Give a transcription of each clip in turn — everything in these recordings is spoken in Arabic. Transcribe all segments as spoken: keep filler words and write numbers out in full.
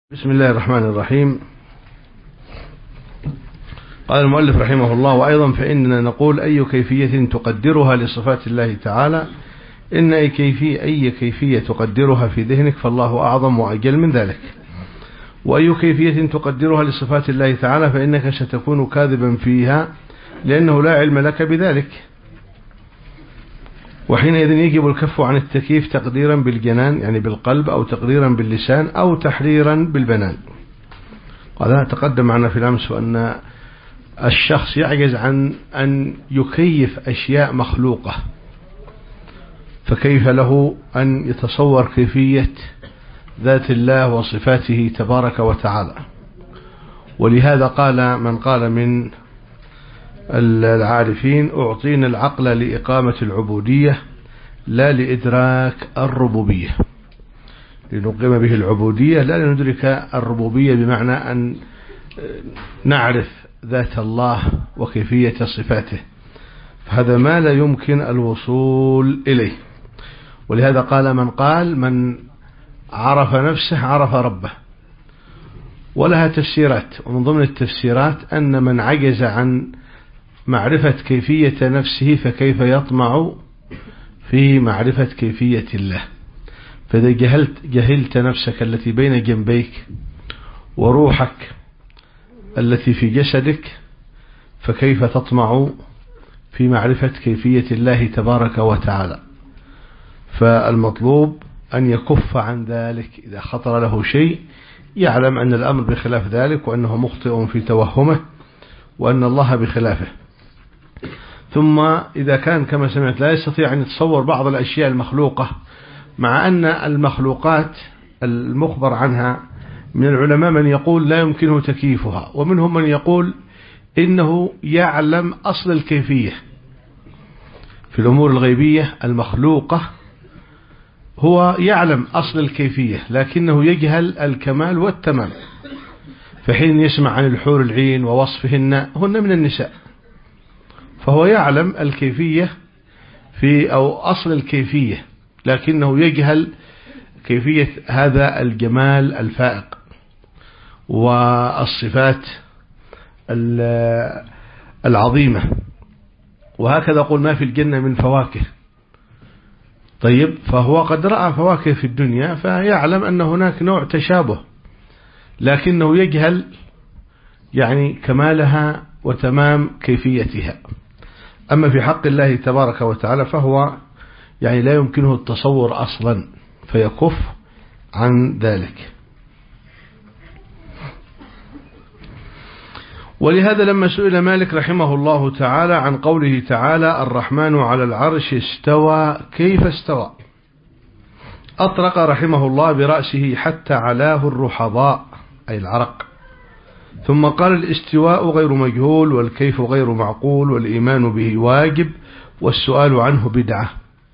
بسم الله الرحمن الرحيم. قال المؤلف رحمه الله: وأيضا فإننا نقول أي كيفية تقدرها لصفات الله تعالى إن أي كيفية, أي كيفية تقدرها في ذهنك فالله أعظم وأجل من ذلك، وأي كيفية تقدرها لصفات الله تعالى فإنك ستكون كاذبا فيها لأنه لا علم لك بذلك، وحينئذ يجب الكف عن التكييف تقديرا بالجنان يعني بالقلب، أو تقديرا باللسان، أو تحريرا بالبنان. وهذا تقدم معنا في الأمس أن الشخص يعجز عن أن يكيف أشياء مخلوقة، فكيف له أن يتصور كيفية ذات الله وصفاته تبارك وتعالى؟ ولهذا قال من قال من العارفين: أعطينا العقل لإقامة العبودية لا لإدراك الربوبية، لنقيم به العبودية لا لندرك الربوبية، بمعنى أن نعرف ذات الله وكيفية صفاته، فهذا ما لا يمكن الوصول إليه. ولهذا قال من قال: من عرف نفسه عرف ربه. ولها تفسيرات، ومن ضمن التفسيرات أن من عجز عن معرفة كيفية نفسه فكيف يطمع في معرفة كيفية الله؟ فإذا جهلت, جهلت نفسك التي بين جنبيك وروحك التي في جسدك فكيف تطمع في معرفة كيفية الله تبارك وتعالى؟ فالمطلوب أن يكف عن ذلك، إذا خطر له شيء يعلم أن الأمر بخلاف ذلك، وأنه مخطئ في توهمه، وأن الله بخلافه. ثم إذا كان كما سمعت لا يستطيع أن يتصور بعض الأشياء المخلوقة، مع أن المخلوقات المخبر عنها من العلماء من يقول لا يمكنه تكييفها، ومنهم من يقول إنه يعلم أصل الكيفية. في الأمور الغيبية المخلوقة هو يعلم أصل الكيفية لكنه يجهل الكمال والتمام، فحين يسمع عن الحور العين ووصفهن هن من النساء، فهو يعلم الكيفية في أو أصل الكيفية لكنه يجهل كيفية هذا الجمال الفائق والصفات العظيمة. وهكذا قل ما في الجنة من فواكه. طيب، فهو قد رأى فواكه في الدنيا فيعلم أن هناك نوع تشابه، لكنه يجهل يعني كمالها وتمام كيفيتها. أما في حق الله تبارك وتعالى فهو يعني لا يمكنه التصور أصلا، فيكف عن ذلك. ولهذا لما سئل مالك رحمه الله تعالى عن قوله تعالى: الرحمن على العرش استوى كيف استوى، أطرق رحمه الله برأسه حتى علاه الرحضاء أي العرق، ثم قال: الاستواء غير مجهول، والكيف غير معقول، والإيمان به واجب، والسؤال عنه بدعة.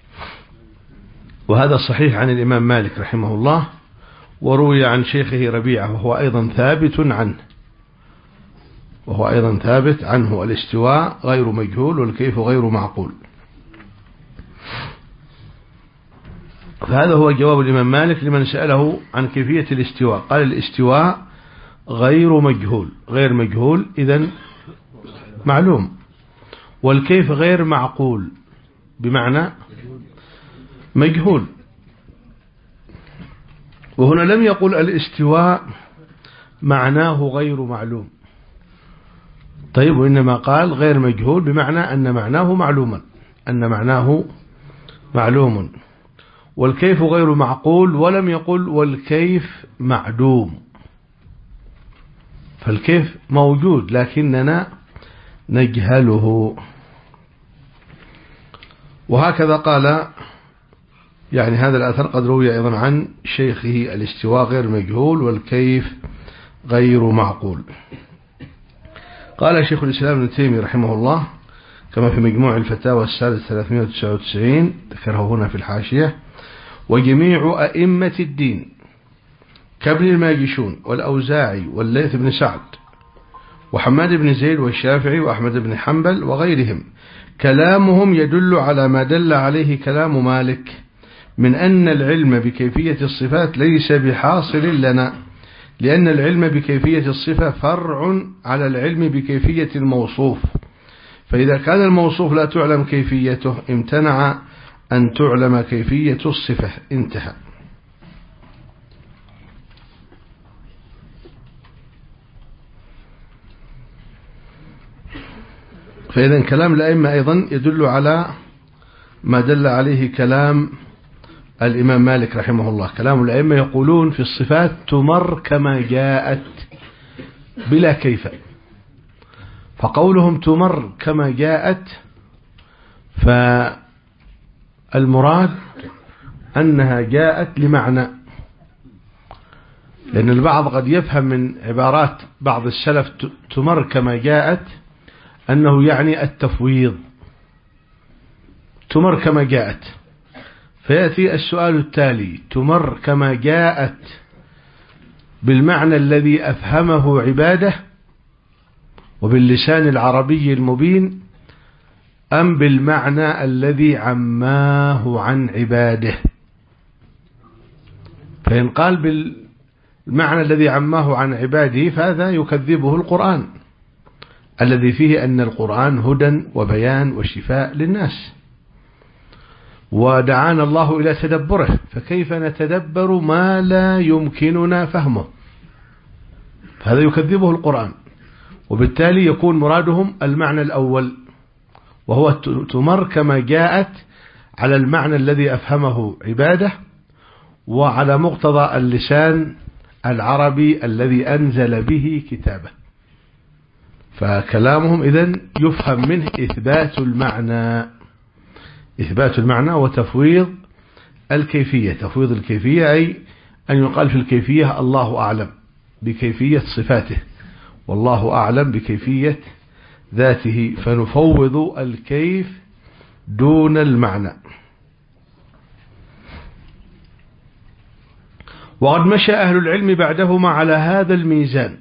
وهذا صحيح عن الإمام مالك رحمه الله، وروي عن شيخه ربيعة وهو أيضا ثابت عنه وهو أيضا ثابت عنه الاستواء غير مجهول، والكيف غير معقول. فهذا هو جواب الإمام مالك لمن سأله عن كيفية الاستواء، قال: الاستواء غير مجهول، غير مجهول إذن معلوم، والكيف غير معقول بمعنى مجهول. وهنا لم يقل الاستواء معناه غير معلوم، طيب، وإنما قال غير مجهول بمعنى أن معناه معلوما أن معناه معلوم، والكيف غير معقول، ولم يقل والكيف معدوم، فالكيف موجود لكننا نجهله. وهكذا قال يعني هذا الأثر قد روي أيضا عن شيخه: الاستواء غير مجهول، والكيف غير معقول. قال شيخ الإسلام ابن تيمية رحمه الله كما في مجموع الفتاوى السادس ثلاثمائة وتسعة وتسعين، ذكره هنا في الحاشية: وجميع أئمة الدين كابن الماجشون والأوزاعي والليث بن سعد وحماد بن زيد والشافعي وأحمد بن حنبل وغيرهم كلامهم يدل على ما دل عليه كلام مالك من أن العلم بكيفية الصفات ليس بحاصل لنا، لأن العلم بكيفية الصفة فرع على العلم بكيفية الموصوف، فإذا كان الموصوف لا تعلم كيفيته امتنع أن تعلم كيفية الصفة. انتهى. فإذا كلام الأئمة أيضا يدل على ما دل عليه كلام الإمام مالك رحمه الله. كلام الأئمة يقولون في الصفات تمر كما جاءت بلا كيف، فقولهم تمر كما جاءت فالمراد أنها جاءت لمعنى، لأن البعض قد يفهم من عبارات بعض السلف تمر كما جاءت أنه يعني التفويض، تمر كما جاءت. فيأتي السؤال التالي: تمر كما جاءت بالمعنى الذي أفهمه عباده وباللسان العربي المبين، أم بالمعنى الذي عماه عن عباده؟ فإن قال بالمعنى الذي عماه عن عباده فهذا يكذبه القرآن الذي فيه أن القرآن هدى وبيان وشفاء للناس، ودعانا الله إلى تدبره، فكيف نتدبر ما لا يمكننا فهمه؟ هذا يكذبه القرآن، وبالتالي يكون مرادهم المعنى الأول وهو تمر كما جاءت على المعنى الذي أفهمه عباده وعلى مقتضى اللسان العربي الذي أنزل به كتابه. فكلامهم إذن يفهم منه إثبات المعنى، إثبات المعنى وتفويض الكيفية. تفويض الكيفية أي أن يقال في الكيفية الله أعلم بكيفية صفاته والله أعلم بكيفية ذاته، فنفوض الكيف دون المعنى. وقد مشى أهل العلم بعدهما على هذا الميزان،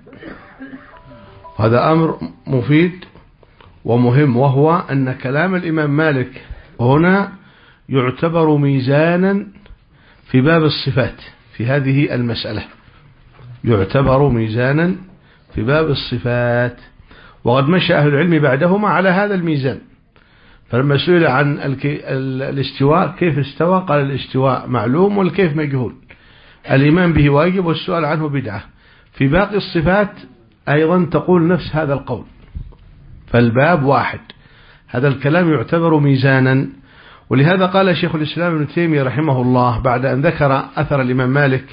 هذا أمر مفيد ومهم، وهو أن كلام الإمام مالك هنا يعتبر ميزانا في باب الصفات. في هذه المسألة يعتبر ميزانا في باب الصفات، وقد مشى أهل العلم بعدهما على هذا الميزان. فلما سئل عن الاستواء كيف استوى قال الاستواء معلوم والكيف مجهول، الإيمان به واجب والسؤال عنه بدعة. في باقي الصفات أيضا تقول نفس هذا القول، فالباب واحد. هذا الكلام يعتبر ميزانا، ولهذا قال شيخ الإسلام ابن تيمية رحمه الله بعد أن ذكر أثر الإمام مالك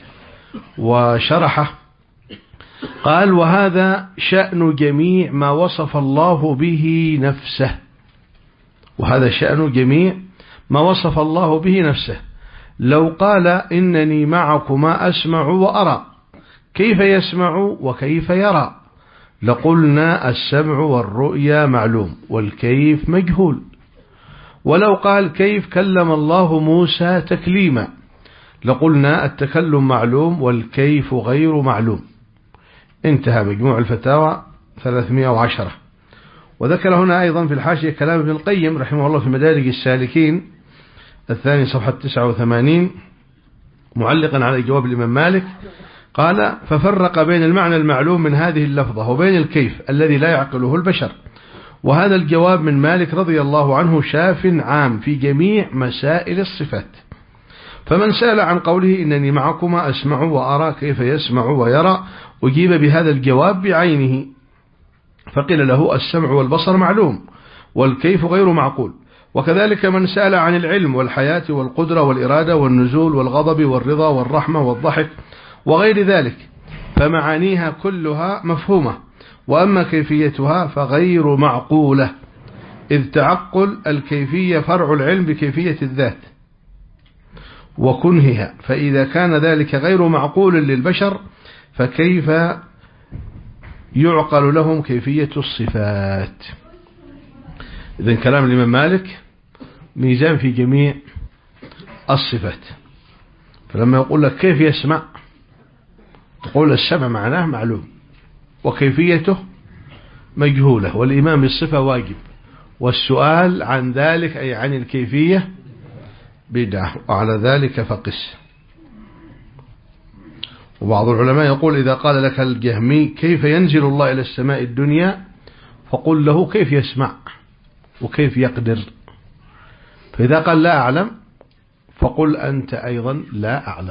وشرحه قال: وهذا شأن جميع ما وصف الله به نفسه، وهذا شأن جميع ما وصف الله به نفسه. لو قال إنني معكما أسمع وأرى، كيف يسمع وكيف يرى؟ لقلنا السمع والرؤيا معلوم والكيف مجهول. ولو قال كيف كلم الله موسى تكليما، لقلنا التكلم معلوم والكيف غير معلوم. انتهى مجموع الفتاوى ثلاثمائة وعشرة. وذكر هنا أيضا في الحاشية كلام ابن القيم رحمه الله في مدارج السالكين الثاني صفحة تسعة وثمانين معلقا على جواب الإمام مالك قال: ففرق بين المعنى المعلوم من هذه اللفظة وبين الكيف الذي لا يعقله البشر. وهذا الجواب من مالك رضي الله عنه شاف عام في جميع مسائل الصفات. فمن سأل عن قوله إنني معكما أسمع وأرى كيف يسمع ويرى، أجيب بهذا الجواب بعينه، فقيل له السمع والبصر معلوم والكيف غير معقول. وكذلك من سأل عن العلم والحياة والقدرة والإرادة والنزول والغضب والرضا والرحمة والضحك وغير ذلك، فمعانيها كلها مفهومة، وأما كيفيتها فغير معقولة، إذ تعقل الكيفية فرع العلم بكيفية الذات وكنهها، فإذا كان ذلك غير معقول للبشر فكيف يعقل لهم كيفية الصفات؟ إذن كلام الإمام مالك ميزان في جميع الصفات. فلما يقول لك كيف يسمع، تقول السمع معناه معلوم وكيفيته مجهولة، والإيمان بالصفة واجب، والسؤال عن ذلك أي عن الكيفية بدعة، وعلى ذلك فقس. وبعض العلماء يقول إذا قال لك الجهمي كيف ينزل الله إلى السماء الدنيا فقل له كيف يسمع وكيف يقدر. فإذا قال لا أعلم فقل أنت أيضا لا أعلم.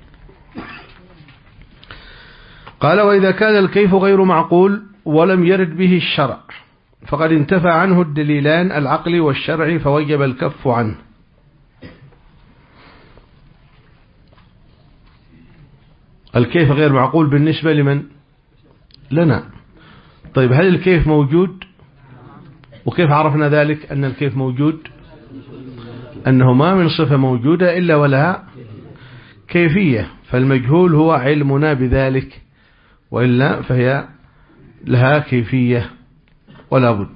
قال وإذا كان الكيف غير معقول ولم يرد به الشرع فقد انتفى عنه الدليلان العقلي والشرعي فوجب الكف عنه. الكيف غير معقول بالنسبة لمن؟ لنا. طيب هل الكيف موجود؟ وكيف عرفنا ذلك أن الكيف موجود؟ أنه ما من صفة موجودة إلا ولها كيفية، فالمجهول هو علمنا بذلك، وإلا فهي لها كيفية ولا بد.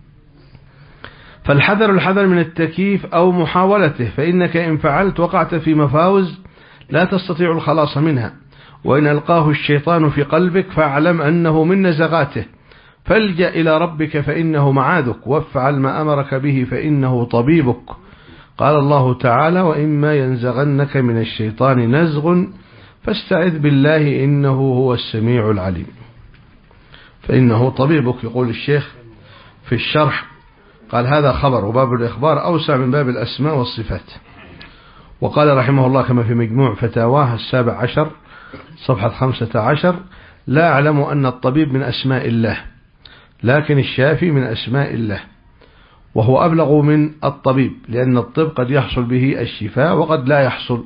فالحذر الحذر من التكييف أو محاولته، فإنك إن فعلت وقعت في مفاوز لا تستطيع الخلاص منها، وإن ألقاه الشيطان في قلبك فاعلم أنه من نزغاته، فالجأ إلى ربك فإنه معاذك، وافعل ما أمرك به فإنه طبيبك. قال الله تعالى وإما ينزغنك من الشيطان نزغ فاستعذ بالله إنه هو السميع العليم، فإنه طبيبك. يقول الشيخ في الشرح قال هذا خبر، وباب الإخبار أوسع من باب الأسماء والصفات. وقال رحمه الله كما في مجموع فتاواه السابع عشر صفحة خمسة عشر لا أعلم أن الطبيب من أسماء الله، لكن الشافي من أسماء الله، وهو أبلغ من الطبيب، لأن الطب قد يحصل به الشفاء وقد لا يحصل.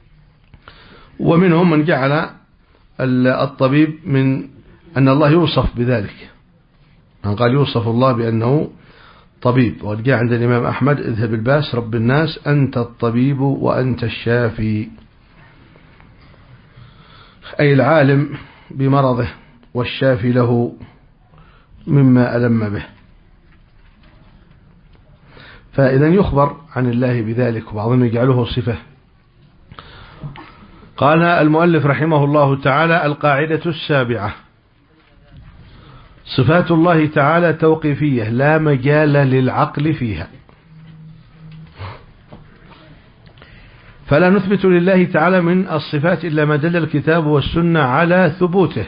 ومنهم من جعل الطبيب من أن الله يوصف بذلك، من قال يوصف الله بأنه طبيب. وقد جاء عند الإمام أحمد اذهب الباس رب الناس أنت الطبيب وأنت الشافي، أي العالم بمرضه والشافي له مما ألم به. فإذا يخبر عن الله بذلك، وبعضهم يجعله صفة. قال المؤلف رحمه الله تعالى القاعدة السابعة صفات الله تعالى توقيفية لا مجال للعقل فيها، فلا نثبت لله تعالى من الصفات إلا ما دل الكتاب والسنة على ثبوته.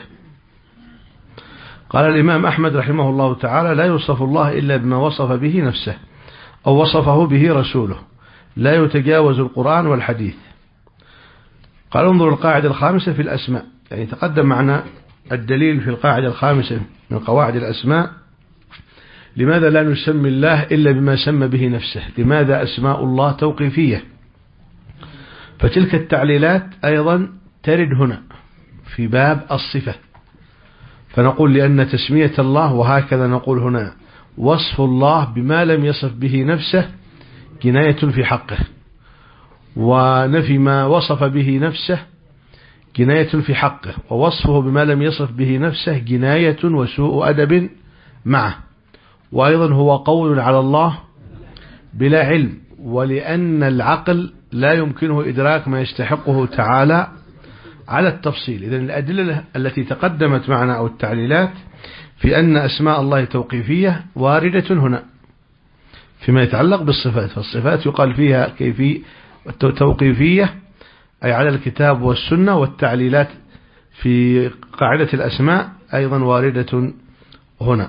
قال الإمام أحمد رحمه الله تعالى لا يوصف الله إلا بما وصف به نفسه أو وصفه به رسوله، لا يتجاوز القرآن والحديث. قال انظر القاعدة الخامسة في الأسماء، يعني تقدم معنا الدليل في القاعدة الخامسة من قواعد الأسماء. لماذا لا نسمي الله إلا بما سمى به نفسه؟ لماذا أسماء الله توقيفية؟ فتلك التعليلات أيضا ترد هنا في باب الصفة، فنقول لأن تسمية الله، وهكذا نقول هنا وصف الله بما لم يصف به نفسه جناية في حقه، ونفي ما وصف به نفسه جناية في حقه، ووصفه بما لم يصف به نفسه جناية وسوء أدب معه. وأيضا هو قول على الله بلا علم، ولأن العقل لا يمكنه إدراك ما يستحقه تعالى على التفصيل. إذن الأدلة التي تقدمت معنا أو التعليلات في أن أسماء الله توقيفية واردة هنا فيما يتعلق بالصفات. فالصفات يقال فيها كيفية توقيفية أي على الكتاب والسنة، والتعليلات في قاعدة الأسماء أيضا واردة هنا.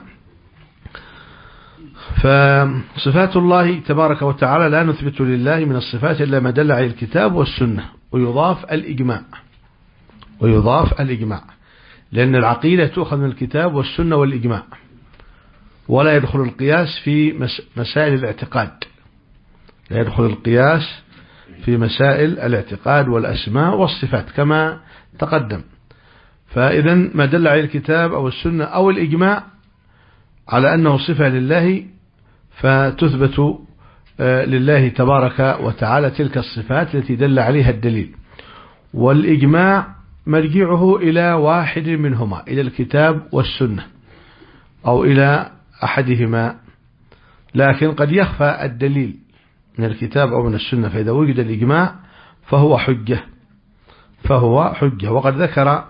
فصفات الله تبارك وتعالى لا نثبت لله من الصفات إلا ما دل عليه الكتاب والسنة، ويضاف الإجماع ويضاف الإجماع لأن العقيدة تؤخذ من الكتاب والسنة والإجماع، ولا يدخل القياس في مسائل الاعتقاد، لا يدخل القياس في مسائل الاعتقاد والأسماء والصفات كما تقدم. فإذا ما دل عليه الكتاب أو السنة أو الإجماع على أنه صفة لله فتثبت لله تبارك وتعالى تلك الصفات التي دل عليها الدليل. والإجماع مرجعه إلى واحد منهما، إلى الكتاب والسنة أو إلى أحدهما، لكن قد يخفى الدليل من الكتاب أو من السنة، فإذا وجد الإجماع فهو حجة فهو حجة. وقد ذكر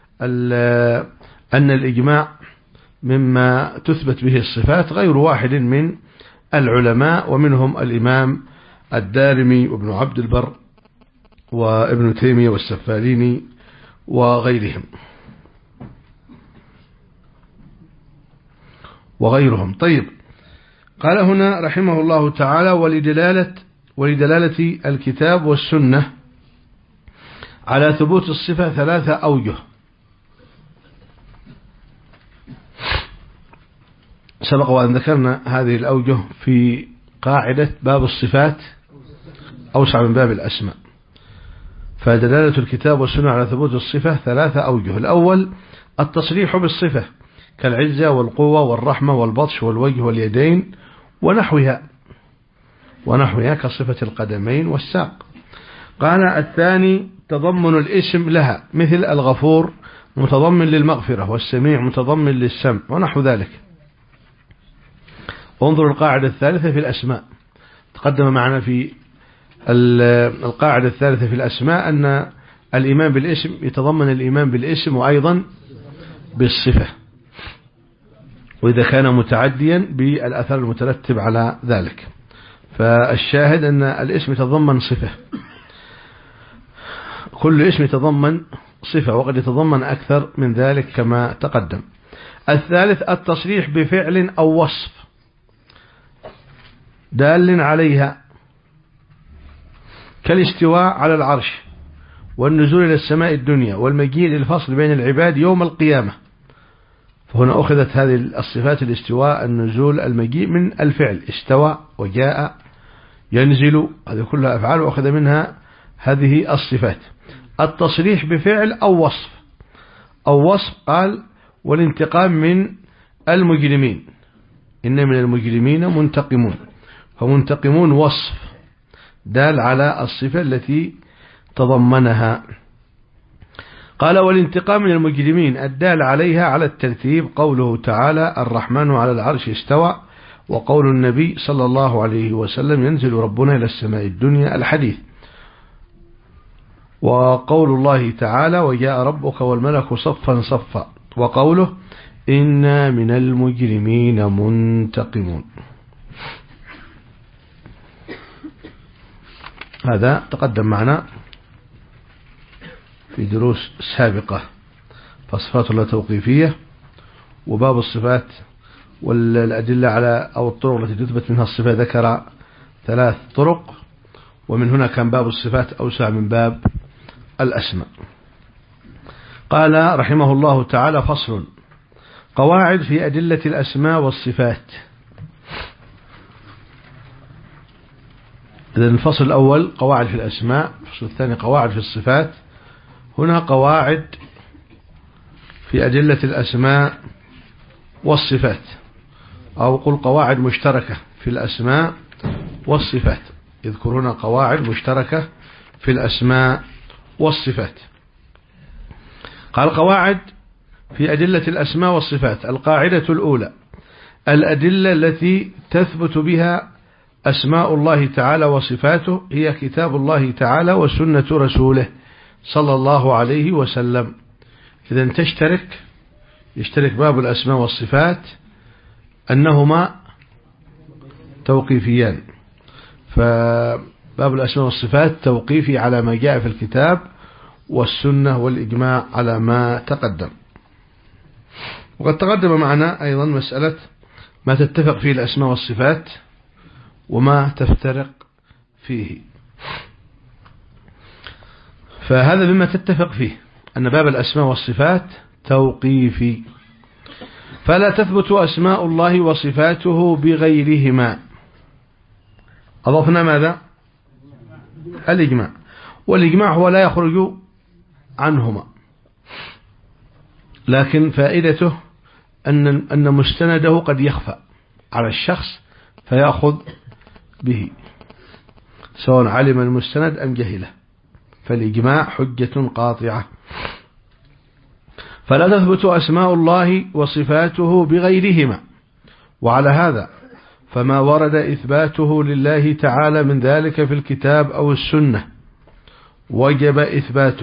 أن الإجماع مما تثبت به الصفات غير واحد من العلماء، ومنهم الإمام الدارمي وابن عبد البر وابن تيمية والسفاريني وغيرهم وغيرهم. طيب، قال هنا رحمه الله تعالى: ولدلالة ولدلالة الكتاب والسنة على ثبوت الصفة ثلاثة أوجه. سبق وأن ذكرنا هذه الأوجه في قاعدة باب الصفات أوسع من باب الأسماء. فدلالة الكتاب والسنة على ثبوت الصفة ثلاثة أوجه. الأول التصريح بالصفة كالعزة والقوة والرحمة والبطش والوجه واليدين ونحوها ونحوها كصفة القدمين والساق. قال الثاني تضمن الاسم لها مثل الغفور متضمن للمغفرة والسميع متضمن للسمع ونحو ذلك. وانظر القاعدة الثالثة في الأسماء. تقدم معنا في القاعدة الثالثة في الأسماء أن الإيمان بالاسم يتضمن الإيمان بالاسم وأيضا بالصفة، وإذا كان متعديا بالأثر المترتب على ذلك. فالشاهد أن الاسم يتضمن صفة، كل اسم يتضمن صفة وقد يتضمن أكثر من ذلك كما تقدم. الثالث التصريح بفعل أو وصف دال عليها كالاستواء على العرش والنزول إلى السماء الدنيا والمجيء للفصل بين العباد يوم القيامة. فهنا أخذت هذه الصفات: الاستواء، النزول، المجيء، من الفعل استوى وجاء ينزل، هذه كلها أفعال وأخذ منها هذه الصفات. التصريح بفعل أو وصف أو وصف قال: والانتقام من المجرمين، إن من المجرمين منتقمون. فمنتقمون وصف دال على الصفة التي تضمنها. قال: والانتقام من المجرمين الدال عليها على الترتيب قوله تعالى: الرحمن على العرش استوى، وقول النبي صلى الله عليه وسلم: ينزل ربنا إلى السماء الدنيا، الحديث. وقول الله تعالى: وجاء ربك والملك صفا صفا، وقوله: إنا من المجرمين منتقمون. هذا تقدم معنا في دروس سابقة. فصفات الله توقيفية، وباب الصفات والأدلة على أو الطرق التي تثبت منها الصفة ذكر ثلاث طرق، ومن هنا كان باب الصفات أوسع من باب الأسماء. قال رحمه الله تعالى: فصل: قواعد في أدلة الأسماء والصفات. إذن الفصل الأول قواعد في الأسماء، الفصل الثاني قواعد في الصفات. هنا قواعد في أدلة الأسماء والصفات، أو قل قواعد مشتركة في الأسماء والصفات. يذكر هنا قواعد مشتركة في الأسماء والصفات. قال: قواعد في أدلة الأسماء والصفات. القاعدة الأولى: الأدلة التي تثبت بها أسماء الله تعالى وصفاته هي كتاب الله تعالى وسنة رسوله صلى الله عليه وسلم. إذن تشترك يشترك باب الأسماء والصفات أنهما توقيفيان. فباب الأسماء والصفات توقيفي على ما جاء في الكتاب والسنة والإجماع على ما تقدم. وقد تقدم معنا أيضا مسألة ما تتفق فيه الأسماء والصفات وما تفترق فيه. فهذا مما تتفق فيه، أن باب الأسماء والصفات توقيفي، فلا تثبت أسماء الله وصفاته بغيرهما. أضفنا ماذا؟ الإجماع، والإجماع هو لا يخرج عنهما، لكن فائدته أن أن مستنده قد يخفى على الشخص فيأخذ به سواء علم المستند أم جهله، فالإجماع حجة قاطعة. فلا تثبت أسماء الله وصفاته بغيرهما، وعلى هذا فما ورد إثباته لله تعالى من ذلك في الكتاب أو السنة وجب إثباته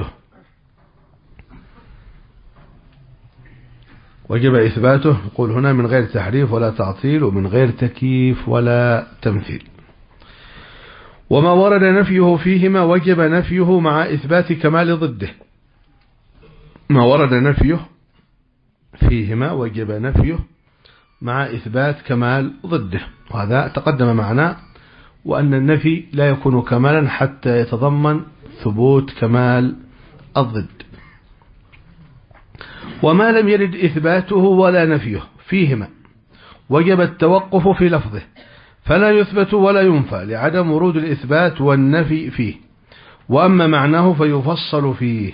وجب إثباته يقول هنا من غير تحريف ولا تعطيل ومن غير تكييف ولا تمثيل. وما ورد نفيه فيهما وجب نفيه مع إثبات كمال ضده. ما ورد نفيه فيهما وجب نفيه مع إثبات كمال ضده، وهذا تقدم معنا، وأن النفي لا يكون كمالا حتى يتضمن ثبوت كمال الضد. وما لم يرد إثباته ولا نفيه فيهما وجب التوقف في لفظه، فلا يثبت ولا ينفى لعدم ورود الإثبات والنفي فيه، وأما معناه فيفصل فيه.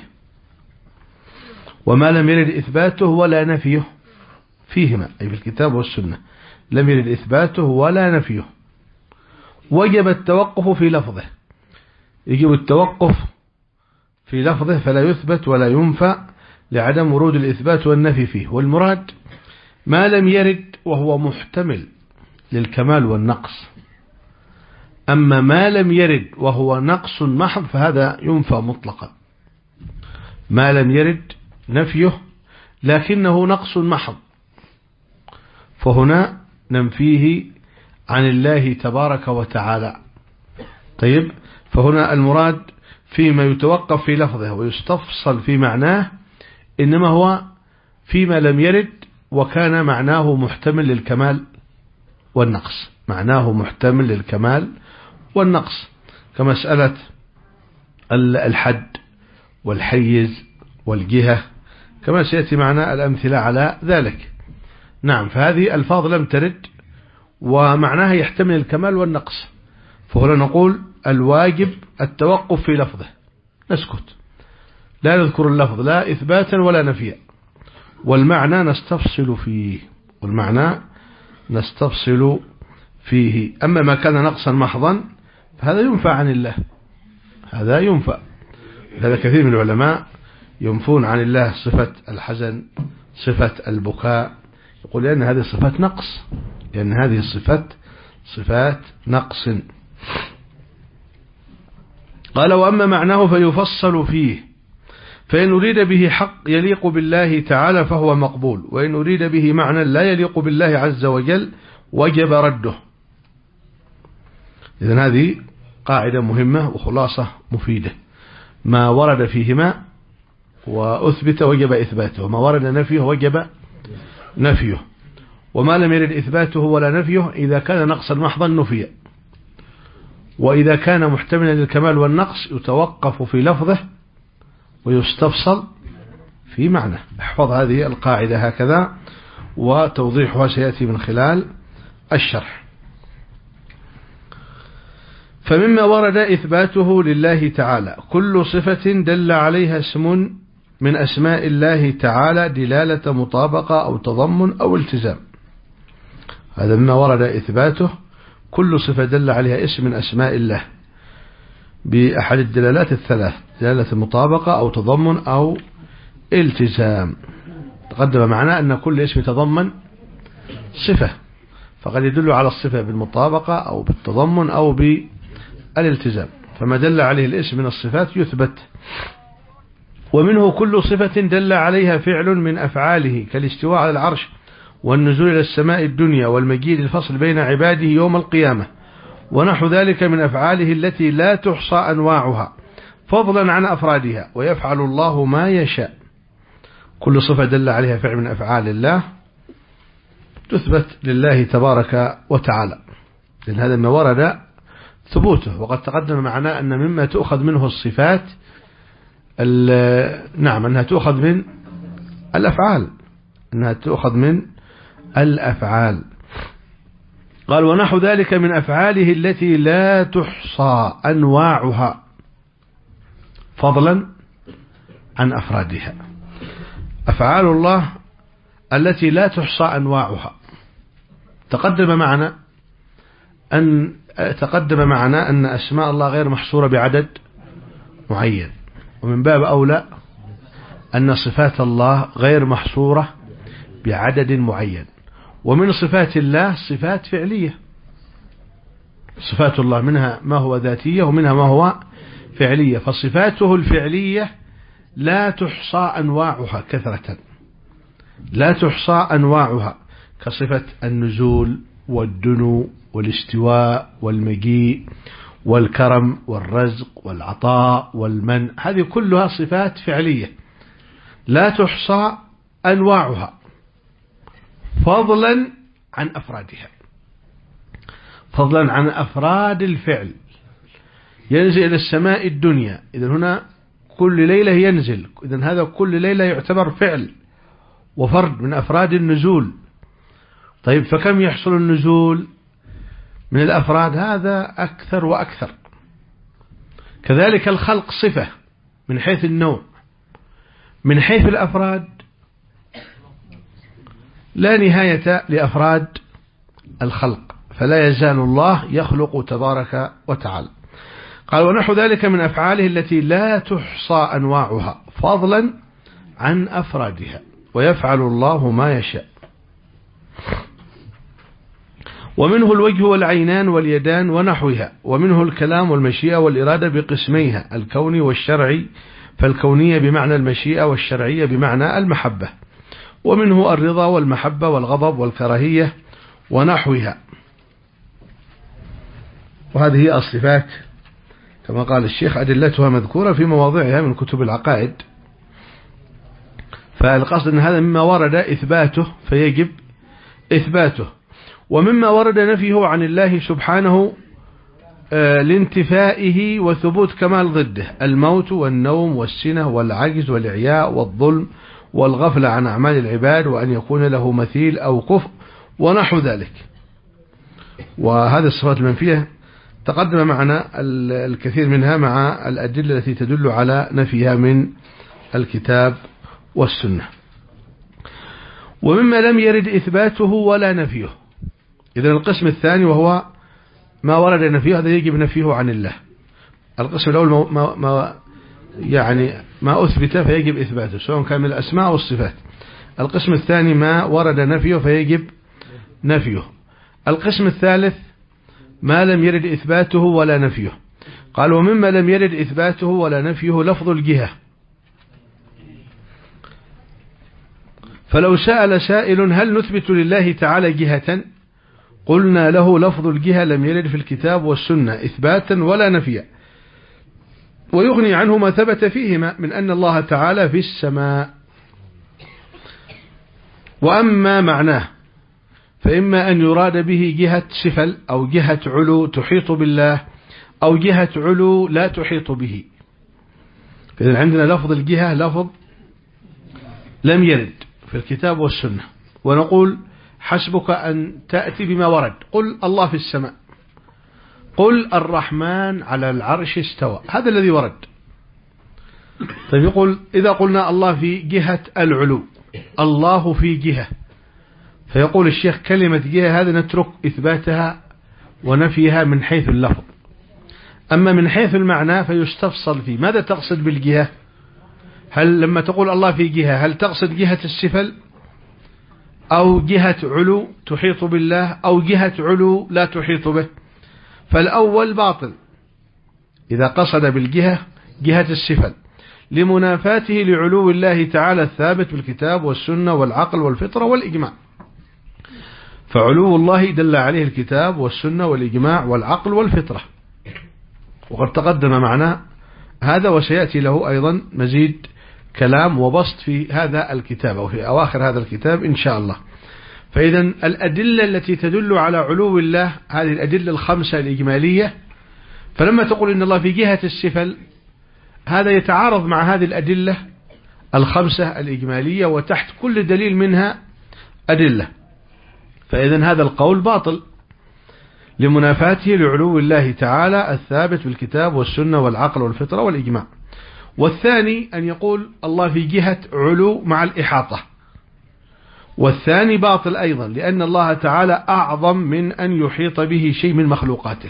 وما لم يرد إثباته ولا نفيه فيهما، أي في الكتاب والسنة، لم يرد إثباته ولا نفيه وجب التوقف في لفظه، يجب التوقف في لفظه فلا يثبت ولا ينفى لعدم ورود الإثبات والنفي فيه. والمراد ما لم يرد وهو محتمل للكمال والنقص، أما ما لم يرد وهو نقص محض فهذا ينفى مطلقا. ما لم يرد نفيه لكنه نقص محض فهنا ننفيه عن الله تبارك وتعالى. طيب، فهنا المراد فيما يتوقف في لفظه ويستفصل في معناه، إنما هو فيما لم يرد وكان معناه محتمل للكمال والنقص، معناه محتمل للكمال والنقص، كمسألة الحد والحيز والجهة، كما سيأتي معنا الأمثلة على ذلك. نعم، فهذه الفاظ لم ترد ومعناها يحتمل الكمال والنقص، فهنا نقول الواجب التوقف في لفظه، نسكت لا نذكر اللفظ لا إثباتا ولا نفيا، والمعنى نستفصل فيه والمعنى نستفصل فيه. أما ما كان نقصا محضا فهذا ينفى عن الله، هذا ينفى. هذا كثير من العلماء ينفون عن الله صفة الحزن، صفة البكاء، يقول لأن هذه صفات نقص، لأن هذه الصفات صفات نقص. قال وأما معناه فيفصل فيه، فإن أريد به حق يليق بالله تعالى فهو مقبول، وإن أريد به معنى لا يليق بالله عز وجل وجب رده. إذن هذه قاعدة مهمة وخلاصة مفيدة، ما ورد فيهما وأثبت وجب إثباته، وما ورد نفيه وجب نفيه، وما لم يرد إثباته ولا نفيه إذا كان نقصا محضا نفي، وإذا كان محتملا للكمال والنقص يتوقف في لفظه ويستفصل في معنى. احفظ هذه القاعدة هكذا، وتوضيحها سيأتي من خلال الشرح. فمما ورد إثباته لله تعالى كل صفة دل عليها اسم من أسماء الله تعالى دلالة مطابقة أو تضمن أو التزام. هذا مما ورد إثباته، كل صفة دل عليها اسم من أسماء الله بأحد الدلالات الثلاث، دلالة مطابقة أو تضمن أو التزام. تقدم معنا أن كل اسم يتضمن صفة، فقد يدل على الصفة بالمطابقة أو بالتضمن أو بالالتزام، فما دل عليه الاسم من الصفات يثبت. ومنه كل صفة دل عليها فعل من أفعاله كالاستواء على العرش والنزول إلى السماء الدنيا والمجيء للفصل بين عباده يوم القيامة ونحو ذلك من أفعاله التي لا تحصى أنواعها فضلا عن أفرادها، ويفعل الله ما يشاء. كل صفة دل عليها فعل من أفعال الله تثبت لله تبارك وتعالى، لأن هذا ما ورد ثبوته. وقد تقدم معنا أن مما تؤخذ منه الصفات نعم أنها تؤخذ من الأفعال، أنها تؤخذ من الأفعال. قال ونحو ذلك من أفعاله التي لا تحصى أنواعها فضلا عن أفرادها. أفعال الله التي لا تحصى أنواعها، تقدم معنا أن تقدم معنا أن أسماء الله غير محصورة بعدد معين، ومن باب أولى أن صفات الله غير محصورة بعدد معين. ومن صفات الله صفات فعلية، صفات الله منها ما هو ذاتية ومنها ما هو فعلية، فصفاته الفعلية لا تحصى أنواعها كثرة، لا تحصى أنواعها، كصفة النزول والدنو والاستواء والمجيء والكرم والرزق والعطاء والمن، هذه كلها صفات فعلية. لا تحصى أنواعها فضلا عن أفرادها، فضلا عن أفراد الفعل. ينزل إلى السماء الدنيا، إذن هنا كل ليلة ينزل، إذن هذا كل ليلة يعتبر فعل وفرد من أفراد النزول. طيب فكم يحصل النزول من الأفراد؟ هذا أكثر وأكثر. كذلك الخلق صفة من حيث النوع، من حيث الأفراد لا نهاية لأفراد الخلق، فلا يزال الله يخلق تبارك وتعالى. قال ونحو ذلك من أفعاله التي لا تحصى أنواعها فضلا عن أفرادها، ويفعل الله ما يشاء. ومنه الوجه والعينان واليدان ونحوها، ومنه الكلام والمشيئة والإرادة بقسميها الكوني والشرعي، فالكونية بمعنى المشيئة والشرعية بمعنى المحبة. ومنه الرضا والمحبة والغضب والكراهية ونحوها. وهذه الصفات كما قال الشيخ أدلتها مذكورة في مواضعها من كتب العقائد، فالقصد أن هذا مما ورد إثباته فيجب إثباته، ومما ورد نفيه عن الله سبحانه لانتفائه وثبوت كمال ضده، الموت والنوم والسنة والعجز والإعياء والظلم والغفلة عن أعمال العباد، وأن يكون له مثيل أو كفء ونحو ذلك. وهذه الصفات المنفية تقدم معنا الكثير منها مع الأدلة التي تدل على نفيها من الكتاب والسنة. ومما لم يرد إثباته ولا نفيه، إذن القسم الثاني وهو ما ورد نفيه هذا يجب نفيه عن الله. القسم الأول ما, ما يعني ما أثبت فيجب إثباته سواء كان من الأسماء والصفات. القسم الثاني ما ورد نفيه فيجب نفيه. القسم الثالث ما لم يرد إثباته ولا نفيه. قال ومما لم يرد إثباته ولا نفيه لفظ الجهة، فلو سأل سائل هل نثبت لله تعالى جهة قلنا له لفظ الجهة لم يرد في الكتاب والسنة إثباتا ولا نفيا، ويغني عنه ما ثبت فيهما من أن الله تعالى في السماء. وأما معناه فإما أن يراد به جهة سفل أو جهة علو تحيط بالله، أو جهة علو لا تحيط به. فإذا عندنا لفظ الجهة لفظ لم يرد في الكتاب والسنة، ونقول حسبك أن تأتي بما ورد، قل الله في السماء، قل الرحمن على العرش استوى، هذا الذي ورد. طيب يقول إذا قلنا الله في جهة العلو، الله في جهة، فيقول الشيخ كلمة جهة هذا نترك إثباتها ونفيها من حيث اللفظ، أما من حيث المعنى فيستفصل فيه. ماذا تقصد بالجهة؟ هل لما تقول الله في جهة هل تقصد جهة السفل أو جهة علو تحيط بالله أو جهة علو لا تحيط به؟ فالأول باطل إذا قصد بالجهة جهة السفل لمنافاته لعلو الله تعالى الثابت بالكتاب والسنة والعقل والفطرة والإجماع. فعلو الله دل عليه الكتاب والسنة والإجماع والعقل والفطرة، وقد تقدم معنا هذا وسيأتي له أيضا مزيد كلام وبسط في هذا الكتاب أو في أواخر هذا الكتاب إن شاء الله. فإذا الأدلة التي تدل على علو الله هذه الأدلة الخمسة الإجمالية، فلما تقول إن الله في جهة السفل هذا يتعارض مع هذه الأدلة الخمسة الإجمالية، وتحت كل دليل منها أدلة، فإذا هذا القول باطل لمنافاته لعلو الله تعالى الثابت بالكتاب والسنة والعقل والفطرة والإجماع. والثاني أن يقول الله في جهة علو مع الإحاطة، والثاني باطل أيضا لأن الله تعالى أعظم من أن يحيط به شيء من مخلوقاته.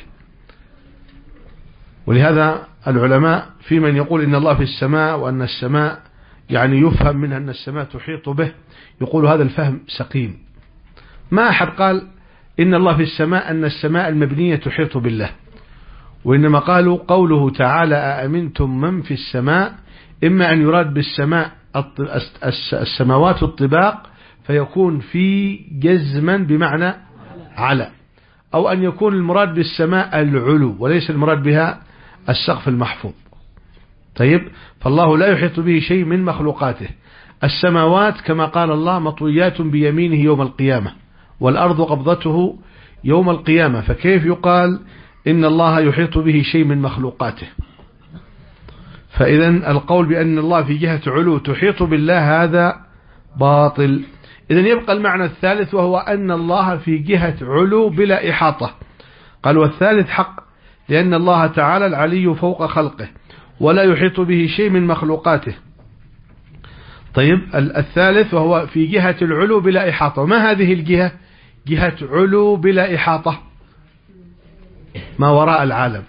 ولهذا العلماء في من يقول إن الله في السماء وأن السماء يعني يفهم منها أن السماء تحيط به، يقول هذا الفهم سقيم. ما أحد قال إن الله في السماء أن السماء المبنية تحيط بالله، وإنما قالوا قوله تعالى أأمنتم من في السماء، إما أن يراد بالسماء السماوات الطباق فيكون في جزما بمعنى على، أو أن يكون المراد بالسماء العلو وليس المراد بها السقف المحفوظ. طيب فالله لا يحيط به شيء من مخلوقاته، السماوات كما قال الله مطويات بيمينه يوم القيامة، والأرض قبضته يوم القيامة، فكيف يقال إن الله يحيط به شيء من مخلوقاته؟ فإذا القول بأن الله في جهة علو تحيط بالله هذا باطل. إذا يبقى المعنى الثالث وهو أن الله في جهة علو بلا إحاطة. قال والثالث حق، لأن الله تعالى العلي فوق خلقه ولا يحيط به شيء من مخلوقاته. طيب الثالث وهو في جهة العلو بلا إحاطة. ما هذه الجهة؟ جهة علو بلا إحاطة، ما وراء العالم.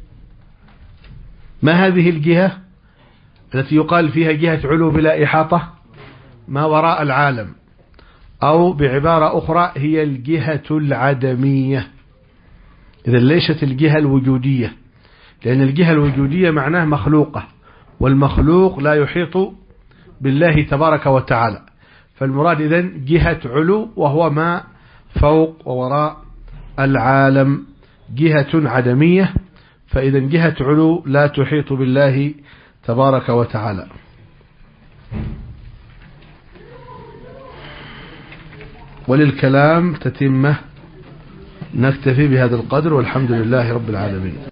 ما هذه الجهة التي يقال فيها جهة علو بلا إحاطة؟ ما وراء العالم، أو بعبارة أخرى هي الجهة العدمية. إذا ليست الجهة الوجودية، لأن الجهة الوجودية معناه مخلوقة، والمخلوق لا يحيط بالله تبارك وتعالى. فالمراد إذن جهة علو وهو ما فوق ووراء العالم، جهة عدمية. فإذا جهة علو لا تحيط بالله تبارك وتعالى. وللكلام تتمة، نكتفي بهذا القدر، والحمد لله رب العالمين.